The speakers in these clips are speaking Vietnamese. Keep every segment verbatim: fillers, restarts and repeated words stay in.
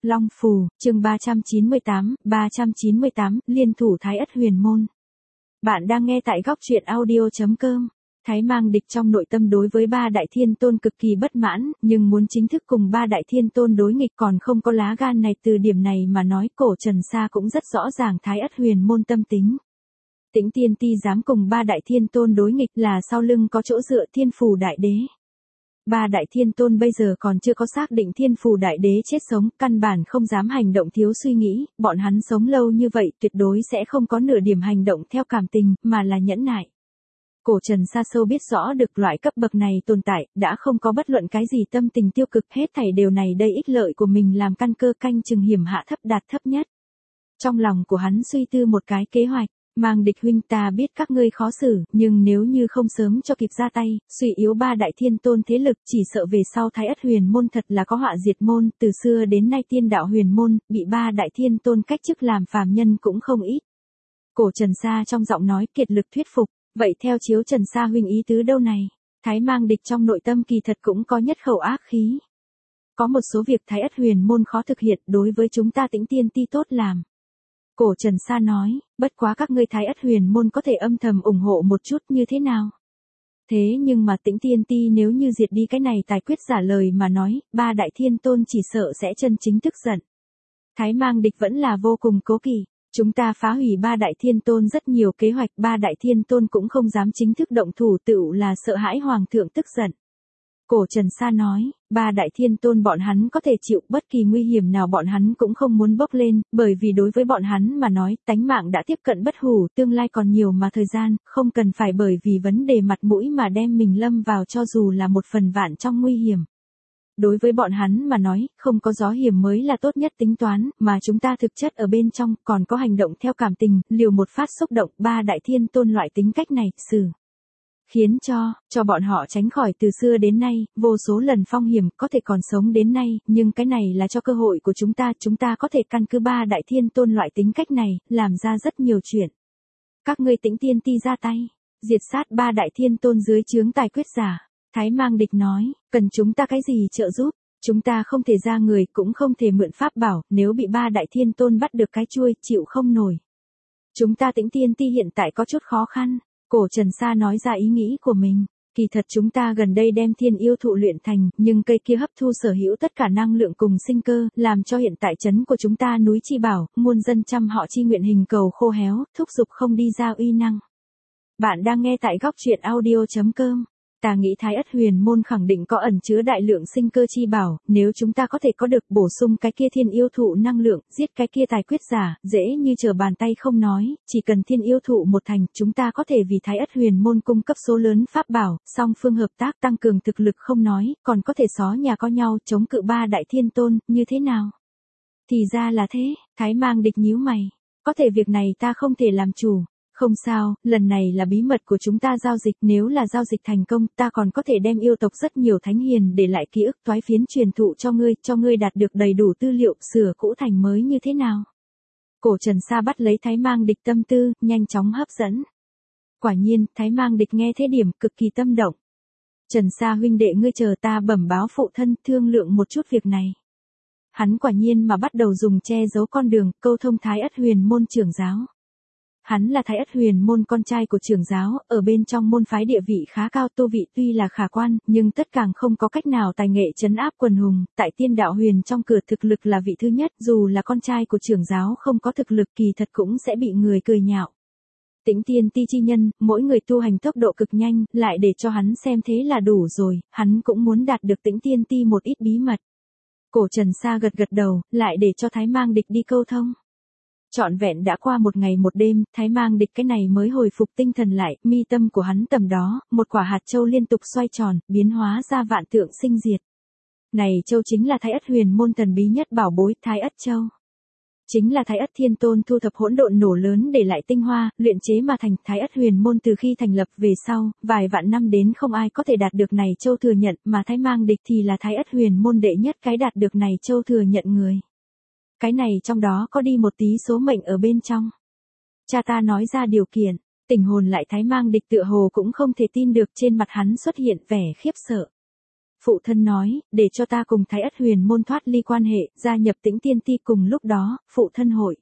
Long Phù, chương ba trăm chín mươi tám, ba trăm chín mươi tám, liên thủ Thái Ất Huyền Môn. Bạn đang nghe tại góc truyện audio chấm com. Thái Mang Địch trong nội tâm đối với ba đại thiên tôn cực kỳ bất mãn, nhưng muốn chính thức cùng ba đại thiên tôn đối nghịch còn không có lá gan này. Từ điểm này mà nói, Cổ Trần Sa cũng rất rõ ràng Thái Ất Huyền Môn tâm tính. Tĩnh Tiên Ti dám cùng ba đại thiên tôn đối nghịch là sau lưng có chỗ dựa Thiên Phù Đại Đế. Ba đại thiên tôn bây giờ còn chưa có xác định Thiên Phù Đại Đế chết sống, căn bản không dám hành động thiếu suy nghĩ, bọn hắn sống lâu như vậy tuyệt đối sẽ không có nửa điểm hành động theo cảm tình, mà là nhẫn nại. Cổ Trần Sa sâu biết rõ được loại cấp bậc này tồn tại, đã không có bất luận cái gì tâm tình tiêu cực, hết thảy đều này đây ích lợi của mình làm căn cơ, canh chừng hiểm hạ thấp đạt thấp nhất. Trong lòng của hắn suy tư một cái kế hoạch. Mang Địch huynh, ta biết các ngươi khó xử, nhưng nếu như không sớm cho kịp ra tay, suy yếu ba đại thiên tôn thế lực, chỉ sợ về sau Thái Ất Huyền Môn thật là có họa diệt môn. Từ xưa đến nay Tiên Đạo Huyền Môn bị ba đại thiên tôn cách chức làm phàm nhân cũng không ít. Cổ Trần Sa trong giọng nói kiệt lực thuyết phục. Vậy theo chiếu Trần Sa huynh ý tứ đâu này? Thái Mang Địch trong nội tâm kỳ thật cũng có nhất khẩu ác khí. Có một số việc Thái Ất Huyền Môn khó thực hiện, đối với chúng ta Tĩnh Tiên Ti tốt làm. Cổ Trần Sa nói, bất quá các ngươi Thái Ất Huyền Môn có thể âm thầm ủng hộ một chút như thế nào? Thế nhưng mà Tĩnh Tiên Ti nếu như diệt đi cái này tài quyết giả lời mà nói, ba đại thiên tôn chỉ sợ sẽ chân chính tức giận. Thái Mang Địch vẫn là vô cùng cố kỵ. Chúng ta phá hủy ba đại thiên tôn rất nhiều kế hoạch, ba đại thiên tôn cũng không dám chính thức động thủ, tựu là sợ hãi hoàng thượng tức giận. Cổ Trần Sa nói, ba đại thiên tôn bọn hắn có thể chịu bất kỳ nguy hiểm nào bọn hắn cũng không muốn bốc lên, bởi vì đối với bọn hắn mà nói, tánh mạng đã tiếp cận bất hủ, tương lai còn nhiều mà thời gian, không cần phải bởi vì vấn đề mặt mũi mà đem mình lâm vào cho dù là một phần vạn trong nguy hiểm. Đối với bọn hắn mà nói, không có gió hiểm mới là tốt nhất tính toán, mà chúng ta thực chất ở bên trong, còn có hành động theo cảm tình, liều một phát xúc động, ba đại thiên tôn loại tính cách này, xử. Khiến cho, cho bọn họ tránh khỏi từ xưa đến nay, vô số lần phong hiểm, có thể còn sống đến nay, nhưng cái này là cho cơ hội của chúng ta, chúng ta có thể căn cứ ba đại thiên tôn loại tính cách này, làm ra rất nhiều chuyện. Các ngươi Tĩnh Tiên Ti ra tay, diệt sát ba đại thiên tôn dưới chướng tài quyết giả. Thái Mang Địch nói, cần chúng ta cái gì trợ giúp, chúng ta không thể ra người, cũng không thể mượn pháp bảo, nếu bị ba đại thiên tôn bắt được cái chuôi, chịu không nổi. Chúng ta Tĩnh Tiên Ti hiện tại có chút khó khăn. Cổ Trần Sa nói ra ý nghĩ của mình, kỳ thật chúng ta gần đây đem thiên yêu thụ luyện thành, nhưng cây kia hấp thu sở hữu tất cả năng lượng cùng sinh cơ, làm cho hiện tại trấn của chúng ta núi chi bảo, muôn dân trăm họ chi nguyện hình cầu khô héo, thúc giục không đi ra uy năng. Bạn đang nghe tại góc truyện audio chấm com. Ta nghĩ Thái Ất Huyền Môn khẳng định có ẩn chứa đại lượng sinh cơ chi bảo, nếu chúng ta có thể có được bổ sung cái kia thiên yêu thụ năng lượng, giết cái kia tài quyết giả, dễ như trở bàn tay không nói, chỉ cần thiên yêu thụ một thành, chúng ta có thể vì Thái Ất Huyền Môn cung cấp số lớn pháp bảo, song phương hợp tác tăng cường thực lực không nói, còn có thể xó nhà có nhau, chống cự ba đại thiên tôn, như thế nào? Thì ra là thế, Thái Mang Địch nhíu mày, có thể việc này ta không thể làm chủ. Không sao, lần này là bí mật của chúng ta giao dịch, nếu là giao dịch thành công, ta còn có thể đem yêu tộc rất nhiều thánh hiền để lại ký ức toái phiến truyền thụ cho ngươi, cho ngươi đạt được đầy đủ tư liệu, sửa cũ thành mới như thế nào? Cổ Trần Sa bắt lấy Thái Mang Địch tâm tư, nhanh chóng hấp dẫn. Quả nhiên, Thái Mang Địch nghe thế điểm cực kỳ tâm động. Trần Sa huynh đệ, ngươi chờ ta bẩm báo phụ thân, thương lượng một chút việc này. Hắn quả nhiên mà bắt đầu dùng che giấu con đường, câu thông Thái Ất Huyền Môn trưởng giáo. Hắn là Thái Ất Huyền Môn con trai của trưởng giáo, ở bên trong môn phái địa vị khá cao, tu vị tuy là khả quan, nhưng tất càng không có cách nào tài nghệ trấn áp quần hùng, tại Tiên Đạo Huyền trong cửa thực lực là vị thứ nhất, dù là con trai của trưởng giáo không có thực lực kỳ thật cũng sẽ bị người cười nhạo. Tĩnh Tiên Ti chi nhân, mỗi người tu hành tốc độ cực nhanh, lại để cho hắn xem thế là đủ rồi, hắn cũng muốn đạt được Tĩnh Tiên Ti một ít bí mật. Cổ Trần Sa gật gật đầu, lại để cho Thái Mang Địch đi câu thông. Trọn vẹn đã qua một ngày một đêm, Thái Mang Địch cái này mới hồi phục tinh thần lại, mi tâm của hắn tầm đó, một quả hạt châu liên tục xoay tròn, biến hóa ra vạn tượng sinh diệt. Này châu chính là Thái Ất Huyền Môn thần bí nhất bảo bối, Thái Ất Châu. Chính là Thái Ất Thiên Tôn thu thập hỗn độn nổ lớn để lại tinh hoa, luyện chế mà thành. Thái Ất Huyền Môn từ khi thành lập về sau, vài vạn năm đến không ai có thể đạt được này châu thừa nhận, mà Thái Mang Địch thì là Thái Ất Huyền Môn đệ nhất cái đạt được này châu thừa nhận người. Cái này trong đó có đi một tí số mệnh ở bên trong. Cha ta nói ra điều kiện, tỉnh hồn lại Thái Mang Địch tựa hồ cũng không thể tin được, trên mặt hắn xuất hiện vẻ khiếp sợ. Phụ thân nói, để cho ta cùng Thái Ất Huyền Môn thoát ly quan hệ, gia nhập Tĩnh Tiên Ti, cùng lúc đó, phụ thân hội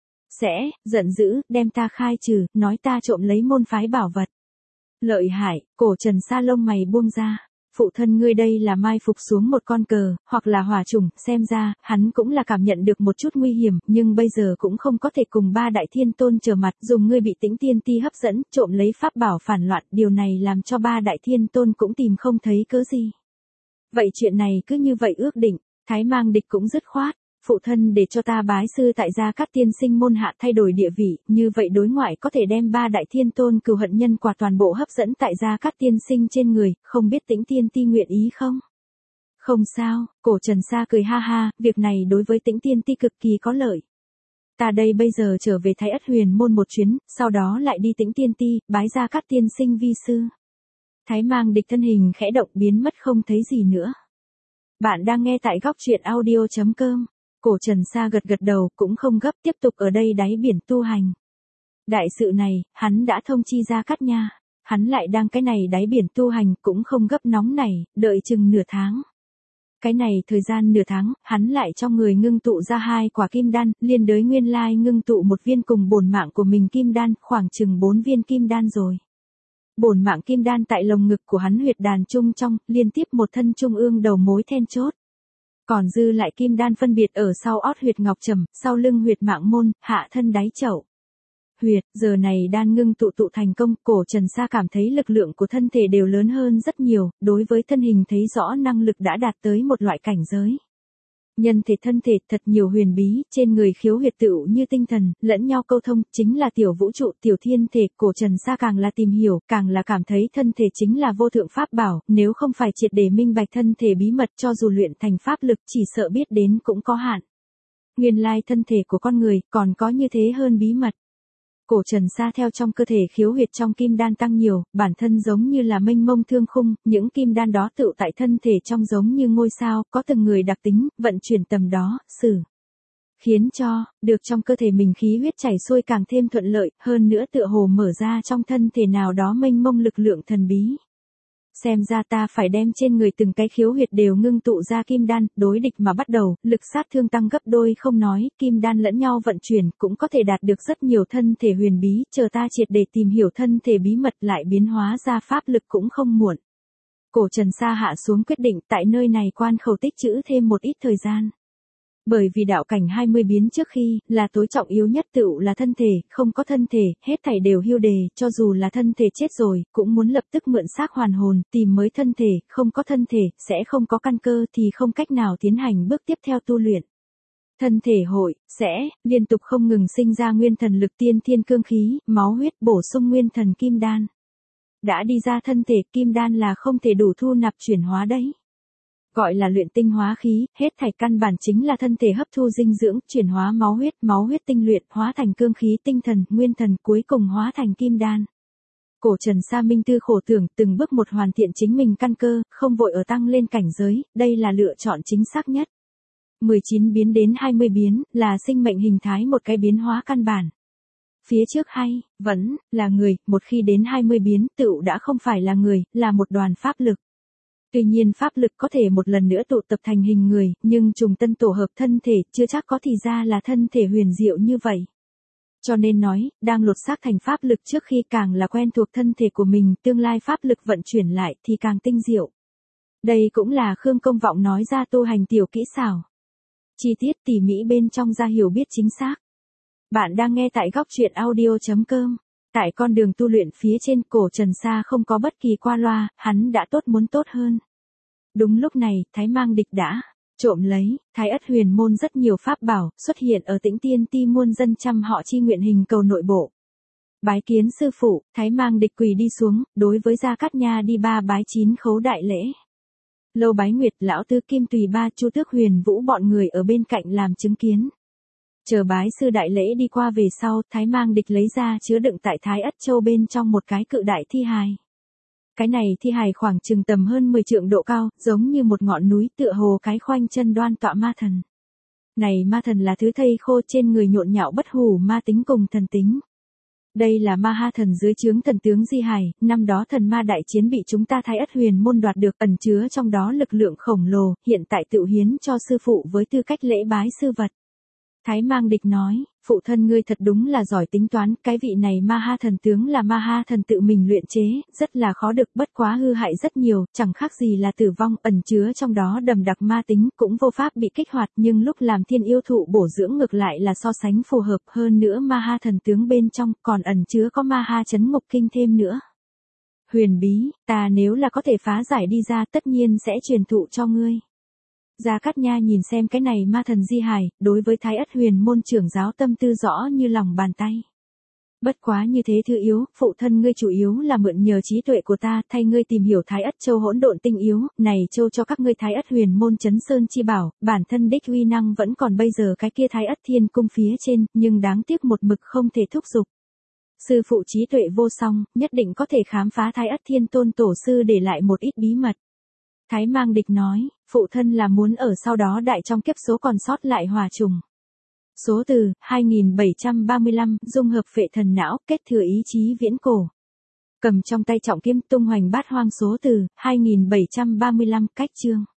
sẽ giận dữ, đem ta khai trừ, nói ta trộm lấy môn phái bảo vật. Lợi hại, Cổ Trần Sa lông mày buông ra. Phụ thân ngươi đây là mai phục xuống một con cờ, hoặc là hỏa trùng, xem ra, hắn cũng là cảm nhận được một chút nguy hiểm, nhưng bây giờ cũng không có thể cùng ba đại thiên tôn trở mặt, dùng ngươi bị Tĩnh Tiên Ti hấp dẫn, trộm lấy pháp bảo phản loạn, điều này làm cho ba đại thiên tôn cũng tìm không thấy cớ gì. Vậy chuyện này cứ như vậy ước định, Thái Mang Địch cũng dứt khoát. Phụ thân để cho ta bái sư tại Gia Cát tiên sinh môn hạ thay đổi địa vị, như vậy đối ngoại có thể đem ba đại thiên tôn cừu hận nhân quả toàn bộ hấp dẫn tại Gia Cát tiên sinh trên người, không biết Tĩnh Tiên Ti nguyện ý không? Không sao, Cổ Trần Sa cười ha ha, việc này đối với Tĩnh Tiên Ti cực kỳ có lợi. Ta đây bây giờ trở về Thái Ất Huyền Môn một chuyến, sau đó lại đi Tĩnh Tiên Ti, bái Gia Cát tiên sinh vi sư. Thái Mang Địch thân hình khẽ động biến mất không thấy gì nữa. Bạn đang nghe tại góc truyện audio chấm com. Cổ Trần Sa gật gật đầu, cũng không gấp, tiếp tục ở đây đáy biển tu hành. Đại sự này, hắn đã thông chi Gia Cát nha. Hắn lại đang cái này đáy biển tu hành, cũng không gấp nóng này, đợi chừng nửa tháng. Cái này thời gian nửa tháng, hắn lại cho người ngưng tụ ra hai quả kim đan, liên đới nguyên lai ngưng tụ một viên cùng bổn mạng của mình kim đan, khoảng chừng bốn viên kim đan rồi. Bổn mạng kim đan tại lồng ngực của hắn huyệt đàn trung trong, liên tiếp một thân trung ương đầu mối then chốt. Còn dư lại kim đan phân biệt ở sau ót huyệt ngọc trầm, sau lưng huyệt mạng môn, hạ thân đáy chậu. Huyệt, giờ này đan ngưng tụ tụ thành công, Cổ Trần Sa cảm thấy lực lượng của thân thể đều lớn hơn rất nhiều, đối với thân hình thấy rõ năng lực đã đạt tới một loại cảnh giới. Nhân thể thân thể thật nhiều huyền bí, trên người khiếu huyệt tựu như tinh thần, lẫn nhau câu thông, chính là tiểu vũ trụ, tiểu thiên thể. Cổ Trần Sa càng là tìm hiểu, càng là cảm thấy thân thể chính là vô thượng pháp bảo, nếu không phải triệt để minh bạch thân thể bí mật, cho dù luyện thành pháp lực chỉ sợ biết đến cũng có hạn. Nguyên lai thân thể của con người, còn có như thế hơn bí mật. Cổ Trần Sa theo trong cơ thể khiếu huyệt trong kim đan tăng nhiều, bản thân giống như là mênh mông thương khung, những kim đan đó tựu tại thân thể trong giống như ngôi sao, có từng người đặc tính, vận chuyển tầm đó, xử. Khiến cho, được trong cơ thể mình khí huyết chảy xuôi càng thêm thuận lợi, hơn nữa tựa hồ mở ra trong thân thể nào đó mênh mông lực lượng thần bí. Xem ra ta phải đem trên người từng cái khiếu huyệt đều ngưng tụ ra kim đan, đối địch mà bắt đầu, lực sát thương tăng gấp đôi không nói, kim đan lẫn nhau vận chuyển cũng có thể đạt được rất nhiều thân thể huyền bí, chờ ta triệt để tìm hiểu thân thể bí mật lại biến hóa ra pháp lực cũng không muộn. Cổ Trần Sa hạ xuống quyết định tại nơi này quan khẩu tích trữ thêm một ít thời gian. Bởi vì đạo cảnh hai mươi biến trước khi, là tối trọng yếu nhất tựu là thân thể, không có thân thể, hết thảy đều hưu đề, cho dù là thân thể chết rồi, cũng muốn lập tức mượn xác hoàn hồn, tìm mới thân thể, không có thân thể, sẽ không có căn cơ thì không cách nào tiến hành bước tiếp theo tu luyện. Thân thể hội, sẽ, liên tục không ngừng sinh ra nguyên thần lực tiên thiên cương khí, máu huyết bổ sung nguyên thần kim đan. Đã đi ra thân thể, kim đan là không thể đủ thu nạp chuyển hóa đấy. Gọi là luyện tinh hóa khí, hết thảy căn bản chính là thân thể hấp thu dinh dưỡng, chuyển hóa máu huyết, máu huyết tinh luyện, hóa thành cương khí tinh thần, nguyên thần, cuối cùng hóa thành kim đan. Cổ Trần Sa minh tư khổ tưởng, từng bước một hoàn thiện chính mình căn cơ, không vội ở tăng lên cảnh giới, đây là lựa chọn chính xác nhất. mười chín biến đến hai mươi biến, là sinh mệnh hình thái một cái biến hóa căn bản. Phía trước hay, vẫn, là người, một khi đến hai mươi biến, tựu đã không phải là người, là một đoàn pháp lực. Tuy nhiên pháp lực có thể một lần nữa tụ tập thành hình người, nhưng trùng tân tổ hợp thân thể, chưa chắc có thì ra là thân thể huyền diệu như vậy. Cho nên nói, đang lột xác thành pháp lực trước khi càng là quen thuộc thân thể của mình, tương lai pháp lực vận chuyển lại thì càng tinh diệu. Đây cũng là Khương Công Vọng nói ra tu hành tiểu kỹ xảo. Chi tiết tỉ mỉ bên trong ra hiểu biết chính xác. Bạn đang nghe tại góc truyện audio chấm com. Tại con đường tu luyện phía trên, Cổ Trần Sa không có bất kỳ qua loa, hắn đã tốt muốn tốt hơn. Đúng lúc này, Thái Mang Địch đã trộm lấy, Thái Ất Huyền Môn rất nhiều pháp bảo, xuất hiện ở Tĩnh Tiên Ti muôn dân trăm họ chi nguyện hình cầu nội bộ. Bái kiến sư phụ, Thái Mang Địch quỳ đi xuống, đối với Gia Cát Nha đi ba bái chín khấu đại lễ. Lâu Bái Nguyệt, lão tư Kim Tùy Ba, Chu Tước Huyền Vũ bọn người ở bên cạnh làm chứng kiến. Chờ bái sư đại lễ đi qua về sau, Thái Mang Địch lấy ra chứa đựng tại Thái Ất Châu bên trong một cái cự đại thi hài. Cái này thi hài khoảng chừng tầm hơn mười trượng độ cao, giống như một ngọn núi, tựa hồ cái khoanh chân đoan tọa ma thần. Này ma thần là thứ thây khô, trên người nhộn nhạo bất hủ ma tính cùng thần tính. Đây là ma ha thần dưới trướng thần tướng Di Hải, năm đó thần ma đại chiến bị chúng ta Thái Ất Huyền môn đoạt được, ẩn chứa trong đó lực lượng khổng lồ, hiện tại tự hiến cho sư phụ với tư cách lễ bái sư vật. Thái Mang Địch nói, phụ thân ngươi thật đúng là giỏi tính toán, cái vị này ma ha thần tướng là ma ha thần tự mình luyện chế, rất là khó được, bất quá hư hại rất nhiều, chẳng khác gì là tử vong, ẩn chứa trong đó đầm đặc ma tính, cũng vô pháp bị kích hoạt, nhưng lúc làm thiên yêu thụ bổ dưỡng ngược lại là so sánh phù hợp, hơn nữa ma ha thần tướng bên trong còn ẩn chứa có ma ha chấn ngục kinh thêm nữa. Huyền bí, ta nếu là có thể phá giải đi ra tất nhiên sẽ truyền thụ cho ngươi. Gia Cát Nha nhìn xem cái này ma thần Di Hải, đối với Thái Ất Huyền môn trưởng giáo tâm tư rõ như lòng bàn tay. Bất quá như thế thư yếu, phụ thân ngươi chủ yếu là mượn nhờ trí tuệ của ta, thay ngươi tìm hiểu Thái Ất Châu hỗn độn tinh yếu, này châu cho các ngươi Thái Ất Huyền môn chấn sơn chi bảo, bản thân đích uy năng vẫn còn bây giờ cái kia Thái Ất Thiên cung phía trên, nhưng đáng tiếc một mực không thể thúc giục. Sư phụ trí tuệ vô song, nhất định có thể khám phá Thái Ất Thiên tôn tổ sư để lại một ít bí mật. Thái Mang Địch nói, phụ thân là muốn ở sau đó đại trong kiếp số còn sót lại hòa trùng. Số từ, hai nghìn bảy trăm ba mươi lăm, dung hợp phệ thần não, kết thừa ý chí viễn cổ. Cầm trong tay trọng kiếm tung hoành bát hoang số từ, hai nghìn bảy trăm ba mươi lăm, cách chương.